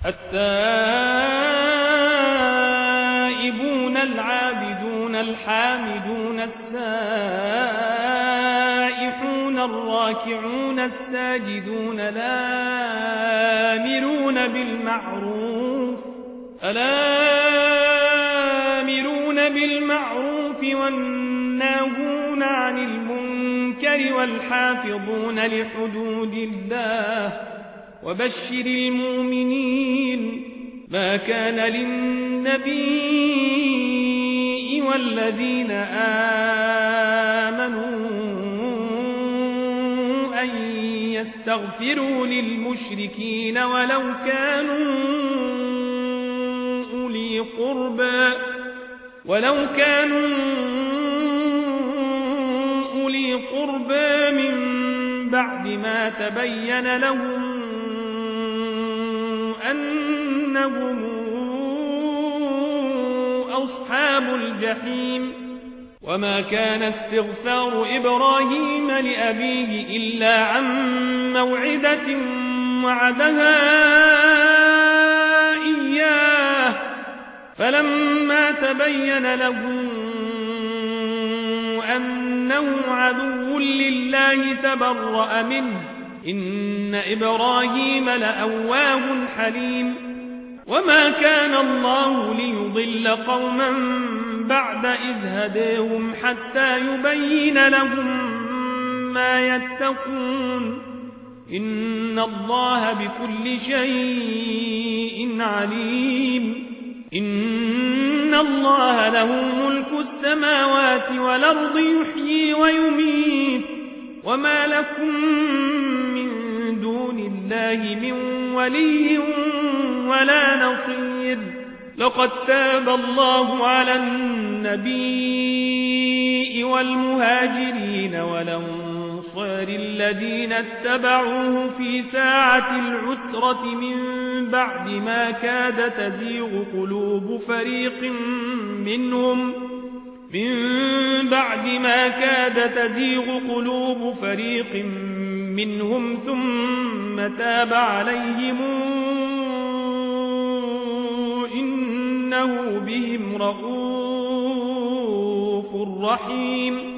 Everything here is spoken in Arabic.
التائبون العابدون الحامدون السائحون الراكعون الساجدون الآمرون بالمعروف والناهون عن المنكر والحافظون لحدود الله وبشر المؤمنين. ما كان للنبي والذين آمنوا أن يستغفروا للمشركين ولو كانوا أولي قربى من بعد ما تبين لهم أنهم أصحاب الجحيم. وما كان استغفار إبراهيم لأبيه إلا عن موعدة وعدها إياه فلما تبين له أنه عدو لله تبرأ منه إن إبراهيم لأواه حليم. وما كان الله ليضل قوما بعد إذ هداهم حتى يبين لهم ما يتقون إن الله بكل شيء عليم. إن الله له ملك السماوات والأرض يحيي ويميت وما لكم من دون الله من ولي ولا نصير. لقد تاب الله على النبي والمهاجرين والأنصار الذين اتبعوه في ساعة العسرة من بعد ما كاد تزيغ قلوب فريق منهم ثم تاب عليهم إنه بهم رءوف رحيم.